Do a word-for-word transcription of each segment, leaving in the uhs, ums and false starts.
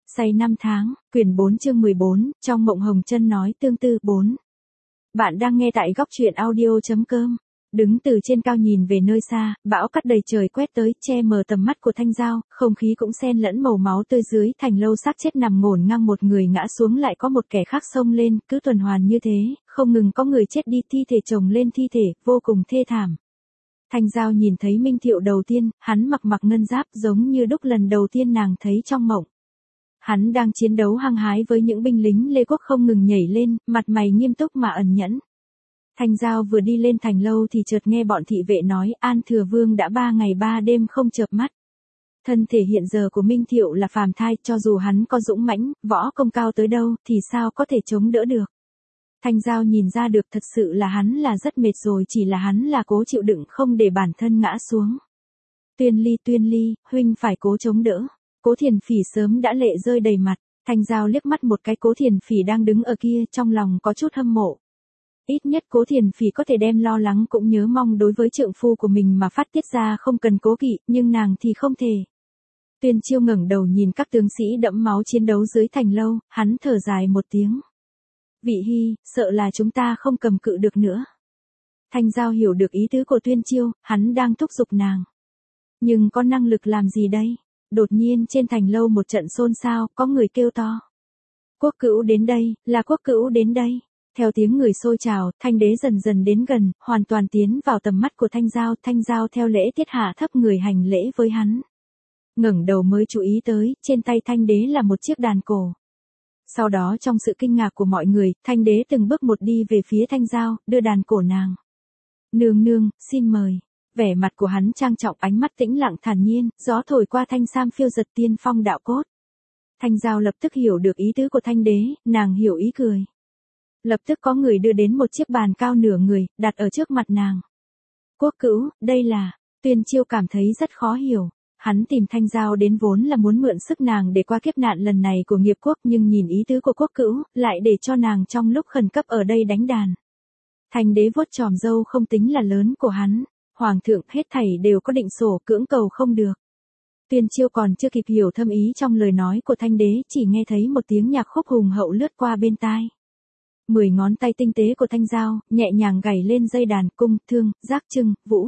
Say năm tháng, quyển bốn chương mười bốn, trong mộng Hồng Trân nói tương tư bốn. Bạn đang nghe tại góc truyện audio.com. Đứng từ trên cao nhìn về nơi xa, bão cát đầy trời quét tới, che mờ tầm mắt của Thanh Giao, không khí cũng xen lẫn màu máu tươi dưới thành lâu xác chết nằm ngổn ngang, một người ngã xuống lại có một kẻ khác xông lên, cứ tuần hoàn như thế, không ngừng có người chết đi, thi thể chồng lên thi thể, vô cùng thê thảm. Thanh Giao nhìn thấy Minh Thiệu đầu tiên, hắn mặc mặc ngân giáp giống như đúc lần đầu tiên nàng thấy trong mộng. Hắn đang chiến đấu hăng hái với những binh lính Lê Quốc không ngừng nhảy lên, mặt mày nghiêm túc mà ẩn nhẫn. Thanh Giao vừa đi lên thành lâu thì chợt nghe bọn thị vệ nói An Thừa Vương đã ba ngày ba đêm không chợp mắt. Thân thể hiện giờ của Minh Thiệu là phàm thai, cho dù hắn có dũng mãnh, võ công cao tới đâu thì sao có thể chống đỡ được. Thanh Giao nhìn ra được thật sự là hắn là rất mệt rồi, chỉ là hắn là cố chịu đựng không để bản thân ngã xuống. Tuyên Ly, Tuyên Ly, huynh phải cố chống đỡ. Cố Thiền Phỉ sớm đã lệ rơi đầy mặt, Thanh Giao liếc mắt một cái Cố Thiền Phỉ đang đứng ở kia, trong lòng có chút hâm mộ. Ít nhất Cố Thiền Phỉ có thể đem lo lắng cũng nhớ mong đối với trượng phu của mình mà phát tiết ra không cần cố kỵ, nhưng nàng thì không thể. Tuyên Chiêu ngẩng đầu nhìn các tướng sĩ đẫm máu chiến đấu dưới thành lâu, hắn thở dài một tiếng. Vị Hy, sợ là chúng ta không cầm cự được nữa. Thanh Giao hiểu được ý tứ của Tuyên Chiêu, hắn đang thúc giục nàng. Nhưng có năng lực làm gì đây? Đột nhiên trên thành lâu một trận xôn xao, có người kêu to. Quốc Cữu đến đây, là Quốc Cữu đến đây. Theo tiếng người xôi trào, Thanh đế dần dần đến gần, hoàn toàn tiến vào tầm mắt của Thanh Giao. Thanh Giao theo lễ tiết hạ thấp người hành lễ với hắn. Ngẩng đầu mới chú ý tới, trên tay Thanh đế là một chiếc đàn cổ. Sau đó trong sự kinh ngạc của mọi người, Thanh đế từng bước một đi về phía Thanh Giao, đưa đàn cổ nàng. Nương nương, xin mời. Vẻ mặt của hắn trang trọng, ánh mắt tĩnh lặng thản nhiên, gió thổi qua thanh sam phiêu giật tiên phong đạo cốt. Thanh Giao lập tức hiểu được ý tứ của Thanh đế, nàng hiểu ý cười. Lập tức có người đưa đến một chiếc bàn cao nửa người, đặt ở trước mặt nàng. Quốc Cữu, đây là, Tuyên Chiêu cảm thấy rất khó hiểu. Hắn tìm Thanh Giao đến vốn là muốn mượn sức nàng để qua kiếp nạn lần này của nghiệp quốc, nhưng nhìn ý tứ của Quốc Cữu, lại để cho nàng trong lúc khẩn cấp ở đây đánh đàn. Thanh đế vuốt chòm râu không tính là lớn của hắn. Hoàng thượng, hết thảy đều có định sổ, cưỡng cầu không được. Tuyên Chiêu còn chưa kịp hiểu thâm ý trong lời nói của Thanh đế, chỉ nghe thấy một tiếng nhạc khúc hùng hậu lướt qua bên tai. Mười ngón tay tinh tế của Thanh Giao, nhẹ nhàng gảy lên dây đàn, cung, thương, giác trưng, vũ.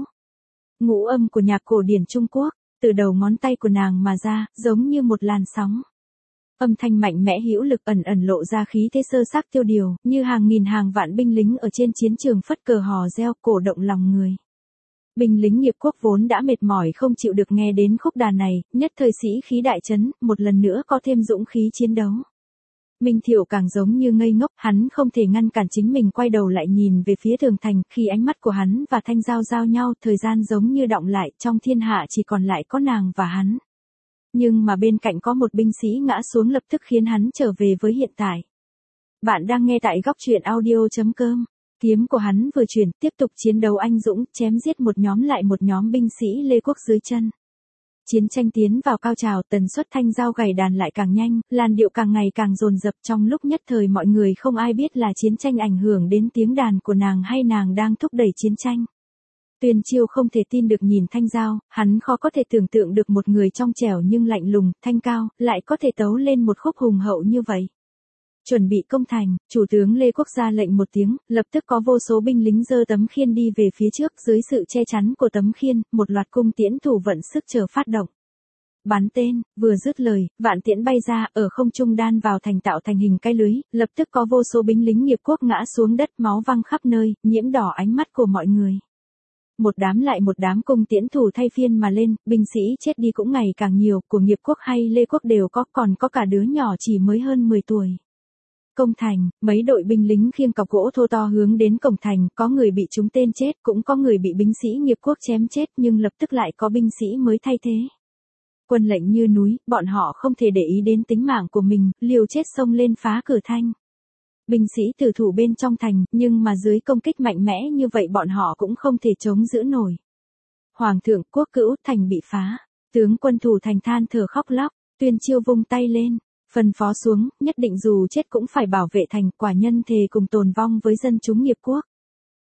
Ngũ âm của nhạc cổ điển Trung Quốc, từ đầu ngón tay của nàng mà ra, giống như một làn sóng. Âm thanh mạnh mẽ hữu lực ẩn ẩn lộ ra khí thế sơ xác tiêu điều, như hàng nghìn hàng vạn binh lính ở trên chiến trường phất cờ hò reo, cổ động lòng người. Binh lính nghiệp quốc vốn đã mệt mỏi không chịu được nghe đến khúc đàn này, nhất thời sĩ khí đại chấn, một lần nữa có thêm dũng khí chiến đấu. Minh Thiệu càng giống như ngây ngốc, hắn không thể ngăn cản chính mình quay đầu lại nhìn về phía tường thành, khi ánh mắt của hắn và Thanh Giao giao nhau, thời gian giống như đọng lại, trong thiên hạ chỉ còn lại có nàng và hắn. Nhưng mà bên cạnh có một binh sĩ ngã xuống lập tức khiến hắn trở về với hiện tại. Bạn đang nghe tại góc truyện audio.com. Kiếm của hắn vừa chuyển, tiếp tục chiến đấu anh dũng, chém giết một nhóm lại một nhóm binh sĩ Lê Quốc dưới chân. Chiến tranh tiến vào cao trào, tần suất Thanh Giao gảy đàn lại càng nhanh, làn điệu càng ngày càng dồn dập, trong lúc nhất thời mọi người không ai biết là chiến tranh ảnh hưởng đến tiếng đàn của nàng hay nàng đang thúc đẩy chiến tranh. Tuyên Chiêu không thể tin được nhìn Thanh Giao, hắn khó có thể tưởng tượng được một người trong trẻo nhưng lạnh lùng, thanh cao, lại có thể tấu lên một khúc hùng hậu như vậy. Chuẩn bị công thành, chủ tướng Lê Quốc ra lệnh một tiếng, lập tức có vô số binh lính giơ tấm khiên đi về phía trước, dưới sự che chắn của tấm khiên, một loạt cung tiễn thủ vận sức chờ phát động. Bắn tên, vừa dứt lời, vạn tiễn bay ra, ở không trung đan vào thành tạo thành hình cái lưới, lập tức có vô số binh lính nghiệp quốc ngã xuống đất, máu văng khắp nơi, nhiễm đỏ ánh mắt của mọi người. Một đám lại một đám cung tiễn thủ thay phiên mà lên, binh sĩ chết đi cũng ngày càng nhiều, của nghiệp quốc hay Lê Quốc đều có, còn có cả đứa nhỏ chỉ mới hơn mười tuổi. Công thành, mấy đội binh lính khiêng cọc gỗ thô to hướng đến cổng thành, có người bị trúng tên chết, cũng có người bị binh sĩ nghiệp quốc chém chết, nhưng lập tức lại có binh sĩ mới thay thế. Quân lệnh như núi, bọn họ không thể để ý đến tính mạng của mình, liều chết xông lên phá cửa thành. Binh sĩ tử thủ bên trong thành, nhưng mà dưới công kích mạnh mẽ như vậy bọn họ cũng không thể chống giữ nổi. Hoàng thượng, Quốc Cữu, thành bị phá. Tướng quân thủ thành than thở khóc lóc, Tuyên Chiêu vung tay lên. Phân phó xuống, nhất định dù chết cũng phải bảo vệ thành, quả nhân thề cùng tồn vong với dân chúng nghiệp quốc.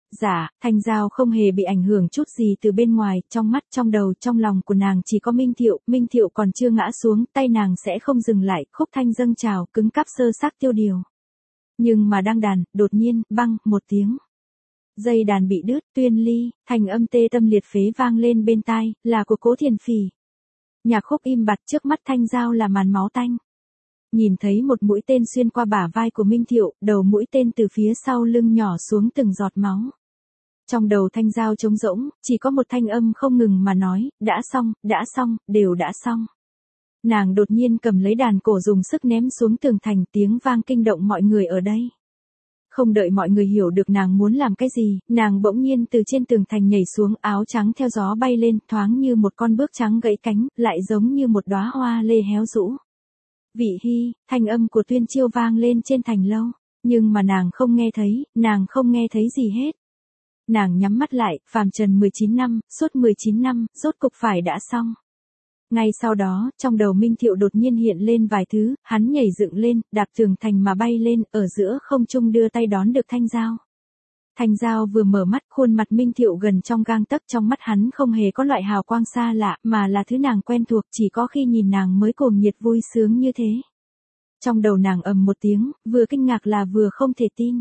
Dạ, Thanh Giao không hề bị ảnh hưởng chút gì từ bên ngoài, trong mắt, trong đầu, trong lòng của nàng chỉ có Minh Thiệu, Minh Thiệu còn chưa ngã xuống, tay nàng sẽ không dừng lại, khúc thanh dâng trào, cứng cáp sơ xác tiêu điều. Nhưng mà đang đàn, đột nhiên, băng, một tiếng. Dây đàn bị đứt, tuyên ly, thành âm tê tâm liệt phế vang lên bên tai, là của Cố Thiền Phỉ. Nhạc khúc im bặt, trước mắt Thanh Giao là màn máu tanh. Nhìn thấy một mũi tên xuyên qua bả vai của Minh Thiệu, đầu mũi tên từ phía sau lưng nhỏ xuống từng giọt máu. Trong đầu Thanh Giao trống rỗng, chỉ có một thanh âm không ngừng mà nói, đã xong, đã xong, đều đã xong. Nàng đột nhiên cầm lấy đàn cổ dùng sức ném xuống tường thành, tiếng vang kinh động mọi người ở đây. Không đợi mọi người hiểu được nàng muốn làm cái gì, nàng bỗng nhiên từ trên tường thành nhảy xuống, áo trắng theo gió bay lên, thoáng như một con bước trắng gãy cánh, lại giống như một đóa hoa lê héo rũ. Vị Hy, thanh âm của Tuyên Chiêu vang lên trên thành lâu, nhưng mà nàng không nghe thấy, nàng không nghe thấy gì hết. Nàng nhắm mắt lại, phàm trần mười chín năm, suốt mười chín năm, rốt cục phải đã xong. Ngay sau đó, trong đầu Minh Thiệu đột nhiên hiện lên vài thứ, hắn nhảy dựng lên, đạp tường thành mà bay lên, ở giữa không trung đưa tay đón được Thanh Giao. Thanh Giao vừa mở mắt, khuôn mặt Minh Thiệu gần trong gang tấc, trong mắt hắn không hề có loại hào quang xa lạ, mà là thứ nàng quen thuộc, chỉ có khi nhìn nàng mới cuồng nhiệt vui sướng như thế. Trong đầu nàng ầm một tiếng, vừa kinh ngạc là vừa không thể tin.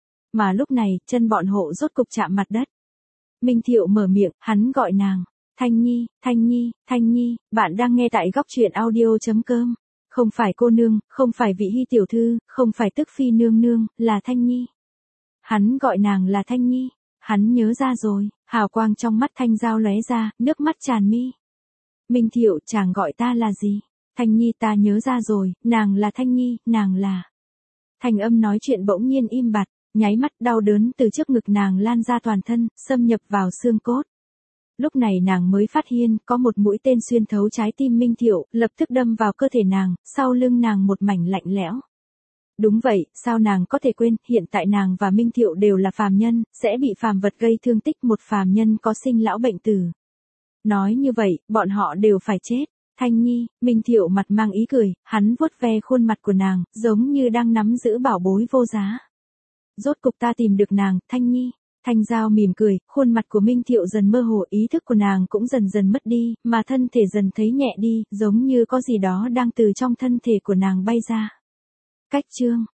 Mà lúc này, chân bọn hộ rốt cục chạm mặt đất. Minh Thiệu mở miệng, hắn gọi nàng. Thanh Nhi, Thanh Nhi, Thanh Nhi, bạn đang nghe tại góc truyện audio.com. Không phải cô nương, không phải Vị Hy tiểu thư, không phải Tức Phi nương nương, là Thanh Nhi. Hắn gọi nàng là Thanh Nhi. Hắn nhớ ra rồi, hào quang trong mắt Thanh Giao lóe ra, nước mắt tràn mi. Minh Thiệu, chàng gọi ta là gì? Thanh Nhi, ta nhớ ra rồi, nàng là Thanh Nhi, nàng là. Thanh âm nói chuyện bỗng nhiên im bặt, nháy mắt đau đớn từ trước ngực nàng lan ra toàn thân, xâm nhập vào xương cốt. Lúc này nàng mới phát hiện, có một mũi tên xuyên thấu trái tim Minh Thiệu, lập tức đâm vào cơ thể nàng, sau lưng nàng một mảnh lạnh lẽo. Đúng vậy, sao nàng có thể quên, hiện tại nàng và Minh Thiệu đều là phàm nhân, sẽ bị phàm vật gây thương tích, một phàm nhân có sinh lão bệnh tử. Nói như vậy, bọn họ đều phải chết. Thanh Nhi, Minh Thiệu mặt mang ý cười, hắn vuốt ve khuôn mặt của nàng, giống như đang nắm giữ bảo bối vô giá. Rốt cục ta tìm được nàng, Thanh Nhi. Thanh Giao mỉm cười, khuôn mặt của Minh Thiệu dần mơ hồ, ý thức của nàng cũng dần dần mất đi, mà thân thể dần thấy nhẹ đi, giống như có gì đó đang từ trong thân thể của nàng bay ra. Cách chương